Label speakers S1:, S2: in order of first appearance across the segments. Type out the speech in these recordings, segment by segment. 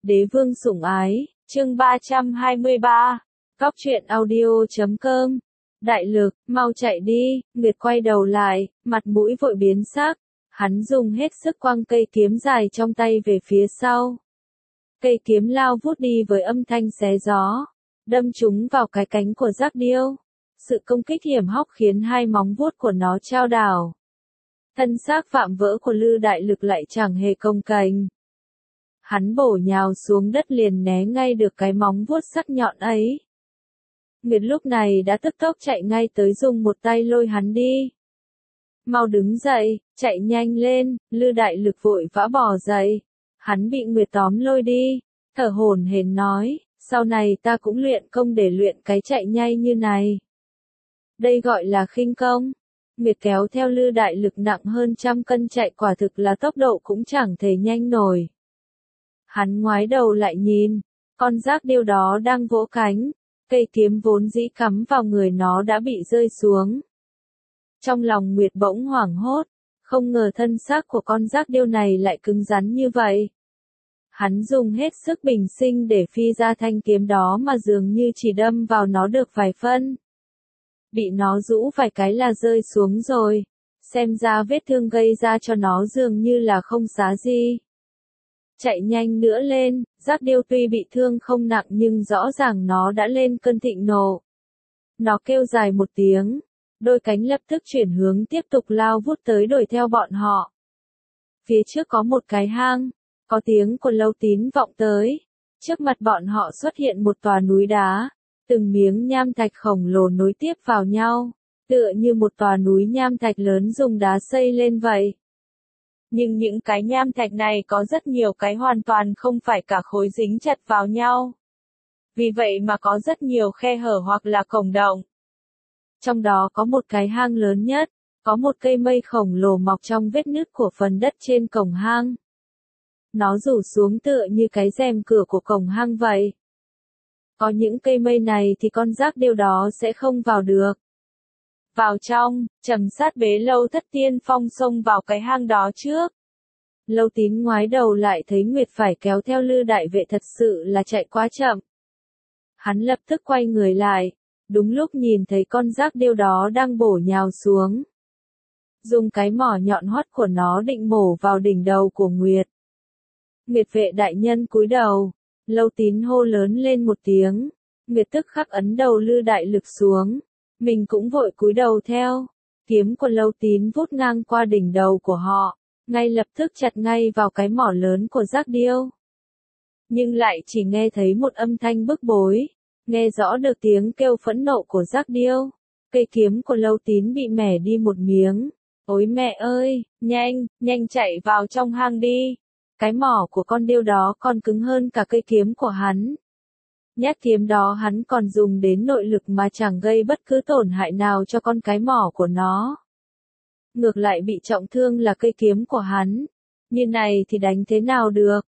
S1: Đế vương sủng ái, chương 323, Cóc truyện audio.com. Đại lực, mau chạy đi, Nguyệt quay đầu lại, mặt mũi vội biến sắc, hắn dùng hết sức quăng cây kiếm dài trong tay về phía sau. Cây kiếm lao vút đi với âm thanh xé gió, đâm trúng vào cái cánh của giác điêu. Sự công kích hiểm hóc khiến hai móng vuốt của nó chao đảo. Thân xác vạm vỡ của Lư Đại Lực lại chẳng hề cồng kềnh. Hắn bổ nhào xuống đất liền né ngay được cái móng vuốt sắc nhọn ấy. Nguyệt lúc này đã tức tốc chạy ngay tới dùng một tay lôi hắn đi. Mau đứng dậy, chạy nhanh lên, Lư Đại Lực vội vã bò dậy. Hắn bị Nguyệt tóm lôi đi, thở hổn hển nói, sau này ta cũng luyện công để luyện cái chạy nhanh như này. Đây gọi là khinh công. Nguyệt kéo theo Lư Đại Lực nặng hơn 100 cân chạy quả thực là tốc độ cũng chẳng thể nhanh nổi. Hắn ngoái đầu lại nhìn, con giác điêu đó đang vỗ cánh, cây kiếm vốn dĩ cắm vào người nó đã bị rơi xuống. Trong lòng Nguyệt bỗng hoảng hốt, không ngờ thân xác của con giác điêu này lại cứng rắn như vậy. Hắn dùng hết sức bình sinh để phi ra thanh kiếm đó mà dường như chỉ đâm vào nó được vài phân. Bị nó rũ vài cái là rơi xuống rồi, xem ra vết thương gây ra cho nó dường như là không xá gì. Chạy nhanh nữa lên, giác điêu tuy bị thương không nặng nhưng rõ ràng nó đã lên cơn thịnh nộ. Nó kêu dài một tiếng, đôi cánh lập tức chuyển hướng tiếp tục lao vút tới đuổi theo bọn họ. Phía trước có một cái hang, có tiếng của Lâu Tín vọng tới. Trước mặt bọn họ xuất hiện một tòa núi đá, từng miếng nham thạch khổng lồ nối tiếp vào nhau, tựa như một tòa núi nham thạch lớn dùng đá xây lên vậy. Nhưng những cái nham thạch này có rất nhiều cái hoàn toàn không phải cả khối dính chặt vào nhau. Vì vậy mà có rất nhiều khe hở hoặc là cổng động. Trong đó có một cái hang lớn nhất, có một cây mây khổng lồ mọc trong vết nứt của phần đất trên cổng hang. Nó rủ xuống tựa như cái rèm cửa của cổng hang vậy. Có những cây mây này thì con giác điêu đó sẽ không vào được. Vào trong, Trầm Sát bế Lâu Thất tiên phong xông vào cái hang đó trước. Lâu Tín ngoái đầu lại thấy Nguyệt phải kéo theo Lư Đại Vệ thật sự là chạy quá chậm. Hắn lập tức quay người lại, đúng lúc nhìn thấy con giác điêu đó đang bổ nhào xuống. Dùng cái mỏ nhọn hoắt của nó định mổ vào đỉnh đầu của Nguyệt. Nguyệt vệ đại nhân cúi đầu, Lâu Tín hô lớn lên một tiếng, Nguyệt tức khắc ấn đầu Lư Đại Lực xuống, mình cũng vội cúi đầu theo, kiếm của Lâu Tín vút ngang qua đỉnh đầu của họ, ngay lập tức chặt ngay vào cái mỏ lớn của giác điêu. Nhưng lại chỉ nghe thấy một âm thanh bức bối, nghe rõ được tiếng kêu phẫn nộ của giác điêu, cây kiếm của Lâu Tín bị mẻ đi một miếng, ôi mẹ ơi, nhanh chạy vào trong hang đi. Cái mỏ của con điêu đó còn cứng hơn cả cây kiếm của hắn. Nhát kiếm đó hắn còn dùng đến nội lực mà chẳng gây bất cứ tổn hại nào cho con cái mỏ của nó. Ngược lại bị trọng thương là cây kiếm của hắn. Như này thì đánh thế nào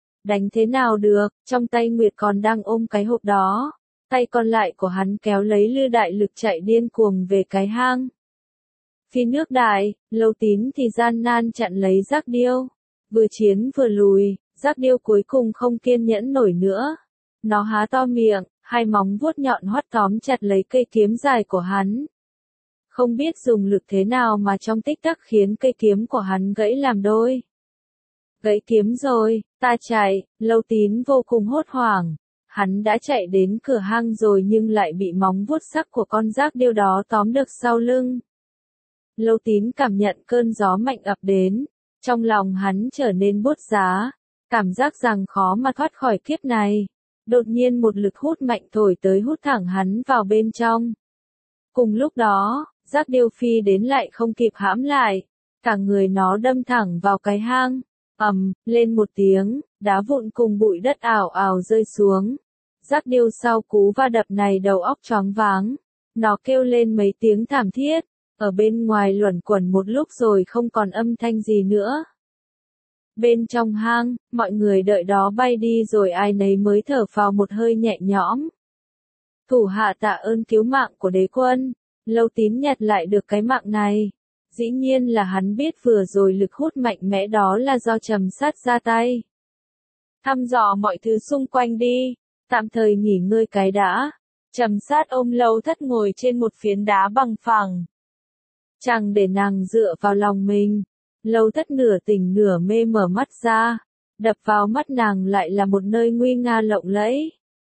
S1: được, trong tay Nguyệt còn đang ôm cái hộp đó. Tay còn lại của hắn kéo lấy Lư Đại Lực chạy điên cuồng về cái hang. Phi nước đại, Lâu Tín thì gian nan chặn lấy giác điêu. Vừa chiến vừa lùi, giác điêu cuối cùng không kiên nhẫn nổi nữa. Nó há to miệng, hai móng vuốt nhọn hoắt tóm chặt lấy cây kiếm dài của hắn. Không biết dùng lực thế nào mà trong tích tắc khiến cây kiếm của hắn gãy làm đôi. Gãy kiếm rồi, ta chạy, Lâu Tín vô cùng hốt hoảng. Hắn đã chạy đến cửa hang rồi nhưng lại bị móng vuốt sắc của con giác điêu đó tóm được sau lưng. Lâu Tín cảm nhận cơn gió mạnh ập đến. Trong lòng hắn trở nên buốt giá, cảm giác rằng khó mà thoát khỏi kiếp này. Đột nhiên một lực hút mạnh thổi tới hút thẳng hắn vào bên trong. Cùng lúc đó, giác điêu phi đến lại không kịp hãm lại, cả người nó đâm thẳng vào cái hang, lên một tiếng, đá vụn cùng bụi đất ảo ảo rơi xuống. Giác điêu sau cú va đập này đầu óc choáng váng, nó kêu lên mấy tiếng thảm thiết. Ở bên ngoài luẩn quẩn một lúc rồi không còn âm thanh gì nữa. Bên trong hang, mọi người đợi đó bay đi rồi ai nấy mới thở phào một hơi nhẹ nhõm. Thủ hạ tạ ơn cứu mạng của đế quân, Lâu Tín nhặt lại được cái mạng này. Dĩ nhiên là hắn biết vừa rồi lực hút mạnh mẽ đó là do Trầm Sát ra tay. thăm dò mọi thứ xung quanh đi, tạm thời nghỉ ngơi cái đã. Trầm Sát ôm Lâu Thất ngồi trên một phiến đá bằng phẳng. Chẳng để nàng dựa vào lòng mình. Lâu Thất nửa tỉnh nửa mê mở mắt ra, đập vào mắt nàng lại là một nơi nguy nga lộng lẫy.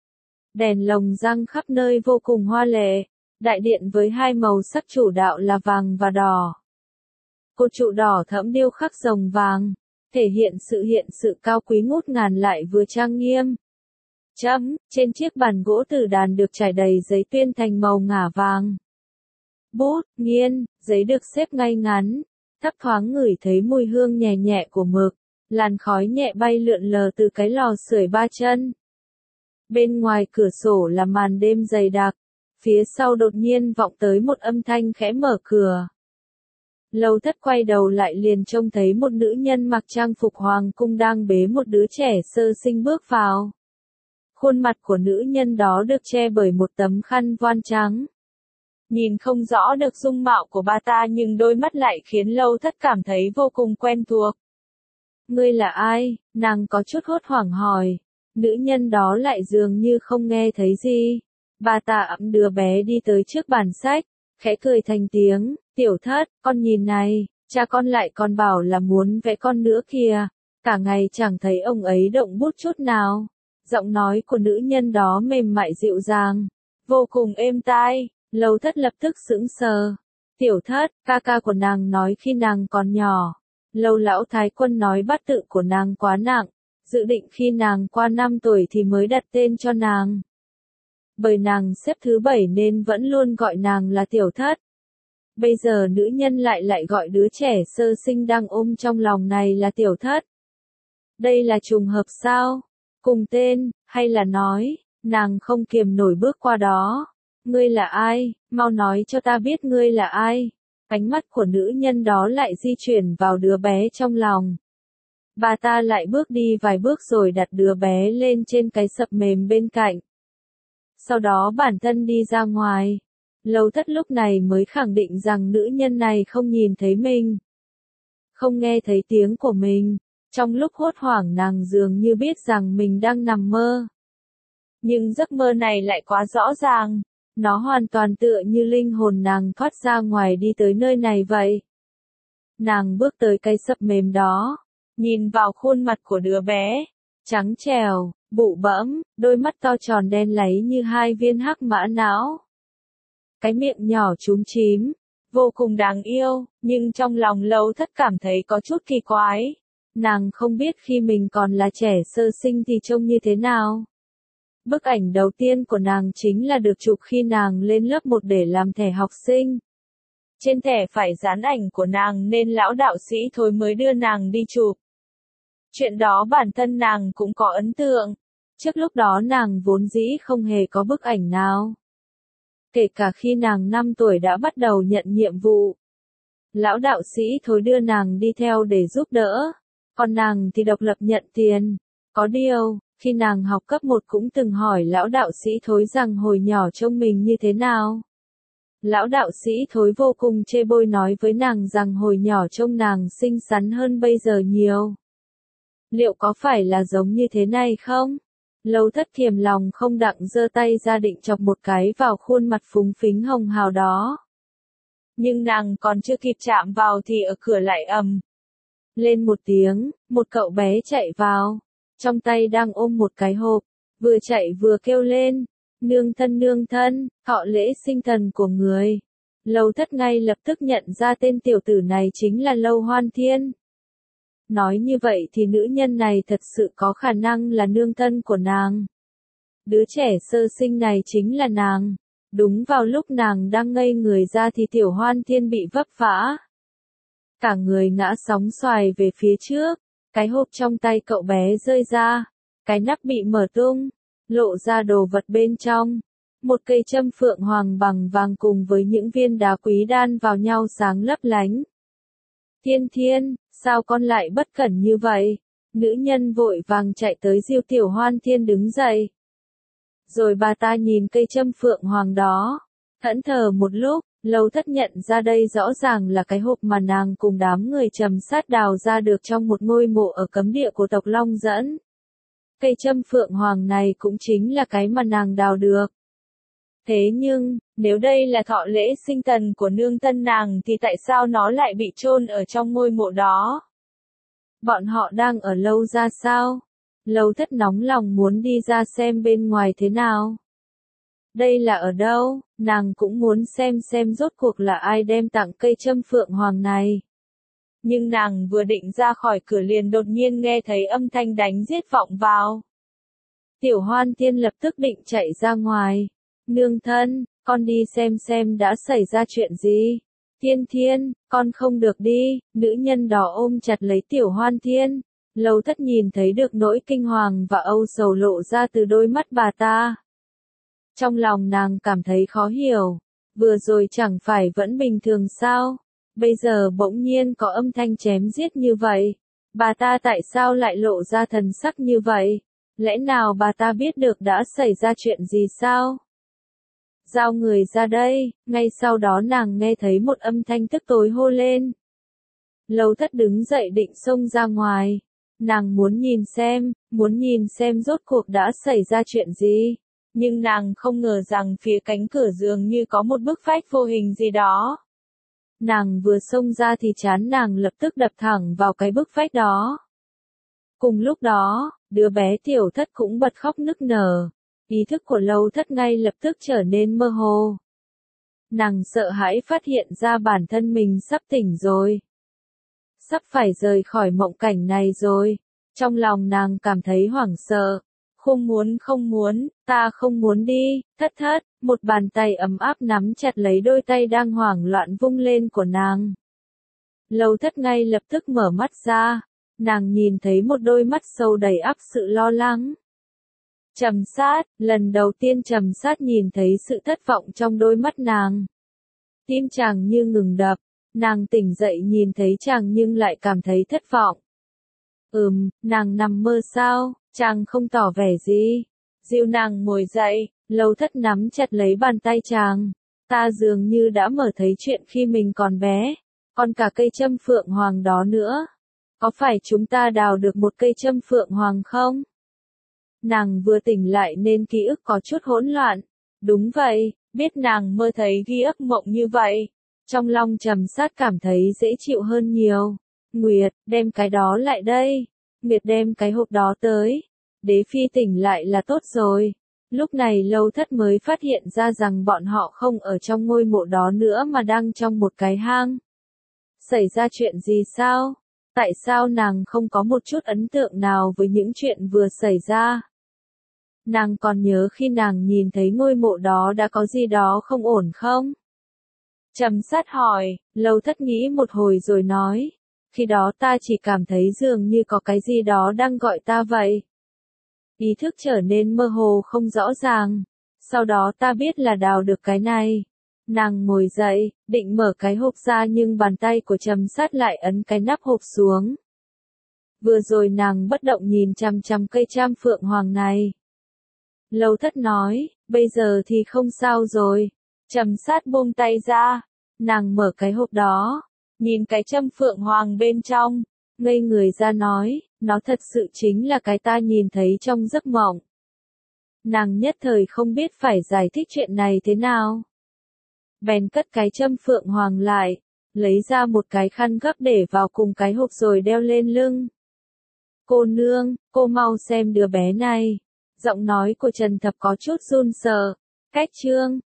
S1: Đèn lồng giăng khắp nơi vô cùng hoa lệ, đại điện với hai màu sắc chủ đạo là vàng và đỏ. Cột trụ đỏ thẫm điêu khắc rồng vàng, thể hiện sự cao quý ngút ngàn lại vừa trang nghiêm. Trên chiếc bàn gỗ tử đàn được trải đầy giấy tuyên thành màu ngả vàng. Bút, nghiên, giấy được xếp ngay ngắn, thấp thoáng ngửi thấy mùi hương nhẹ nhẹ của mực, làn khói nhẹ bay lượn lờ từ cái lò sưởi ba chân. Bên ngoài cửa sổ là màn đêm dày đặc, phía sau đột nhiên vọng tới một âm thanh khẽ mở cửa. Lâu Thất quay đầu lại liền trông thấy một nữ nhân mặc trang phục hoàng cung đang bế một đứa trẻ sơ sinh bước vào. Khuôn mặt của nữ nhân đó được che bởi một tấm khăn voan trắng. Nhìn không rõ được dung mạo của bà ta nhưng đôi mắt lại khiến Lâu Thất cảm thấy vô cùng quen thuộc. Ngươi là ai? Nàng có chút hốt hoảng hỏi. Nữ nhân đó lại dường như không nghe thấy gì. Bà ta ẵm đứa bé đi tới trước bàn sách, khẽ cười thành tiếng, Tiểu Thất, con nhìn này, cha con lại còn bảo là muốn vẽ con nữa kìa. Cả ngày chẳng thấy ông ấy động bút chút nào. Giọng nói của nữ nhân đó mềm mại dịu dàng, vô cùng êm tai. Lâu Thất lập tức sững sờ. Tiểu Thất, ca ca của nàng nói khi nàng còn nhỏ. Lâu lão thái quân nói bát tự của nàng quá nặng, dự định khi nàng qua 5 tuổi thì mới đặt tên cho nàng. Bởi nàng xếp thứ 7 nên vẫn luôn gọi nàng là Tiểu Thất. Bây giờ nữ nhân lại gọi đứa trẻ sơ sinh đang ôm trong lòng này là Tiểu Thất. Đây là trùng hợp sao? Cùng tên, hay là nói, nàng không kiềm nổi bước qua đó. Ngươi là ai? Mau nói cho ta biết ngươi là ai. Ánh mắt của nữ nhân đó lại di chuyển vào đứa bé trong lòng. Bà ta lại bước đi vài bước rồi đặt đứa bé lên trên cái sập mềm bên cạnh. Sau đó bản thân đi ra ngoài. Lâu Thất lúc này mới khẳng định rằng nữ nhân này không nhìn thấy mình. Không nghe thấy tiếng của mình. Trong lúc hốt hoảng nàng dường như biết rằng mình đang nằm mơ. Nhưng giấc mơ này lại quá rõ ràng. Nó hoàn toàn tựa như linh hồn nàng thoát ra ngoài đi tới nơi này vậy. Nàng bước tới cây sập mềm đó, nhìn vào khuôn mặt của đứa bé, trắng trẻo, bụ bẫm, đôi mắt to tròn đen láy như hai viên hắc mã não. Cái miệng nhỏ chúm chím, vô cùng đáng yêu, nhưng trong lòng Lâu Thất cảm thấy có chút kỳ quái. Nàng không biết khi mình còn là trẻ sơ sinh thì trông như thế nào. Bức ảnh đầu tiên của nàng chính là được chụp khi nàng lên lớp 1 để làm thẻ học sinh. Trên thẻ phải dán ảnh của nàng nên lão đạo sĩ Thối mới đưa nàng đi chụp. Chuyện đó bản thân nàng cũng có ấn tượng. Trước lúc đó nàng vốn dĩ không hề có bức ảnh nào. Kể cả khi nàng 5 tuổi đã bắt đầu nhận nhiệm vụ. Lão đạo sĩ Thối đưa nàng đi theo để giúp đỡ. Còn nàng thì độc lập nhận tiền. Có điều, khi nàng học cấp 1 cũng từng hỏi lão đạo sĩ Thối rằng hồi nhỏ trông mình như thế nào. Lão đạo sĩ Thối vô cùng chê bôi nói với nàng rằng hồi nhỏ trông nàng xinh xắn hơn bây giờ nhiều. Liệu có phải là giống như thế này không? Lâu Thất kiềm lòng không đặng giơ tay ra định chọc một cái vào khuôn mặt phúng phính hồng hào đó. Nhưng nàng còn chưa kịp chạm vào thì ở cửa lại ầm lên một tiếng, một cậu bé chạy vào. Trong tay đang ôm một cái hộp, vừa chạy vừa kêu lên, nương thân, thọ lễ sinh thần của người. Lâu Thất ngay lập tức nhận ra tên tiểu tử này chính là Lâu Hoan Thiên. Nói như vậy thì nữ nhân này thật sự có khả năng là nương thân của nàng. Đứa trẻ sơ sinh này chính là nàng. Đúng vào lúc nàng đang ngây người ra thì tiểu Hoan Thiên bị vấp vã. Cả người ngã sóng xoài về phía trước. Cái hộp trong tay cậu bé rơi ra, cái nắp bị mở tung, lộ ra đồ vật bên trong. Một cây châm phượng hoàng bằng vàng cùng với những viên đá quý đan vào nhau sáng lấp lánh. Thiên, sao con lại bất cẩn như vậy? Nữ nhân vội vàng chạy tới dìu tiểu Hoan Thiên đứng dậy. Rồi bà ta nhìn cây châm phượng hoàng đó, thẫn thờ một lúc. Lâu Thất nhận ra đây rõ ràng là cái hộp mà nàng cùng đám người trầm sát đào ra được trong một ngôi mộ ở cấm địa của tộc Long Dẫn. cây châm phượng hoàng này cũng chính là cái mà nàng đào được. Thế nhưng, nếu đây là thọ lễ sinh thần của nương thân nàng thì tại sao nó lại bị chôn ở trong ngôi mộ đó? Bọn họ đang ở Lâu ra sao? Lâu Thất nóng lòng muốn đi ra xem bên ngoài thế nào. Đây là ở đâu? Nàng cũng muốn xem rốt cuộc là ai đem tặng cây châm phượng hoàng này. Nhưng nàng vừa định ra khỏi cửa liền đột nhiên nghe thấy âm thanh đánh giết vọng vào. Tiểu Hoan Thiên lập tức định chạy ra ngoài. Nương thân, con đi xem đã xảy ra chuyện gì. Thiên Thiên, con không được đi. Nữ nhân đó ôm chặt lấy Tiểu Hoan Thiên. Lâu Thất nhìn thấy được nỗi kinh hoàng và âu sầu lộ ra từ đôi mắt bà ta. Trong lòng nàng cảm thấy khó hiểu. Vừa rồi chẳng phải vẫn bình thường sao? Bây giờ bỗng nhiên có âm thanh chém giết như vậy. Bà ta tại sao lại lộ ra thần sắc như vậy? Lẽ nào bà ta biết được đã xảy ra chuyện gì sao? Giao người ra đây, ngay sau đó nàng nghe thấy một âm thanh tức tối hô lên. Lâu Thất đứng dậy định xông ra ngoài. Nàng muốn nhìn xem rốt cuộc đã xảy ra chuyện gì. Nhưng nàng không ngờ rằng phía cánh cửa giường như có một bức vách vô hình gì đó. Nàng vừa xông ra thì trán nàng lập tức đập thẳng vào cái bức vách đó. Cùng lúc đó, đứa bé Tiểu Thất cũng bật khóc nức nở. Ý thức của Lâu Thất ngay lập tức trở nên mơ hồ. Nàng sợ hãi phát hiện ra bản thân mình sắp tỉnh rồi. Sắp phải rời khỏi mộng cảnh này rồi. Trong lòng nàng cảm thấy hoảng sợ. Không muốn, ta không muốn đi. Thất, một bàn tay ấm áp nắm chặt lấy đôi tay đang hoảng loạn vung lên của nàng. Lâu Thất ngay lập tức mở mắt ra. Nàng nhìn thấy một đôi mắt sâu đầy ắp sự lo lắng. Trầm Sát, lần đầu tiên Trầm Sát nhìn thấy sự thất vọng trong đôi mắt nàng. Tim chàng như ngừng đập, nàng tỉnh dậy nhìn thấy chàng nhưng lại cảm thấy thất vọng. Nàng nằm mơ sao, chàng không tỏ vẻ gì. Dìu nàng ngồi dậy, Lâu Thất nắm chặt lấy bàn tay chàng. Ta dường như đã mở thấy chuyện khi mình còn bé, còn cả cây châm phượng hoàng đó nữa. Có phải chúng ta đào được một cây châm phượng hoàng không? Nàng vừa tỉnh lại nên ký ức có chút hỗn loạn. Đúng vậy, biết nàng mơ thấy ghi ức mộng như vậy. Trong lòng Trầm Sát cảm thấy dễ chịu hơn nhiều. Nguyệt, đem cái đó lại đây. Nguyệt đem cái hộp đó tới. Đế Phi tỉnh lại là tốt rồi. Lúc này Lâu Thất mới phát hiện ra rằng bọn họ không ở trong ngôi mộ đó nữa mà đang trong một cái hang. Xảy ra chuyện gì sao? Tại sao nàng không có một chút ấn tượng nào với những chuyện vừa xảy ra? Nàng còn nhớ khi nàng nhìn thấy ngôi mộ đó đã có gì đó không ổn không? Trầm Sát hỏi. Lâu Thất nghĩ một hồi rồi nói. Khi đó ta chỉ cảm thấy dường như có cái gì đó đang gọi ta vậy. Ý thức trở nên mơ hồ không rõ ràng. Sau đó ta biết là đào được cái này. Nàng ngồi dậy, định mở cái hộp ra nhưng bàn tay của Trầm Sát lại ấn cái nắp hộp xuống. Vừa rồi nàng bất động nhìn chằm chằm cây cham phượng hoàng này. Lâu Thất nói, bây giờ thì không sao rồi. Trầm Sát buông tay ra. Nàng mở cái hộp đó. Nhìn cái châm phượng hoàng bên trong. Ngây người ra nói, nó thật sự chính là cái ta nhìn thấy trong giấc mộng. Nàng nhất thời không biết phải giải thích chuyện này thế nào. Bèn cất cái châm phượng hoàng lại. Lấy ra một cái khăn gấp để vào cùng cái hộp rồi đeo lên lưng. Cô nương, cô mau xem đứa bé này. Giọng nói của Trần Thập có chút run sợ. Cách chương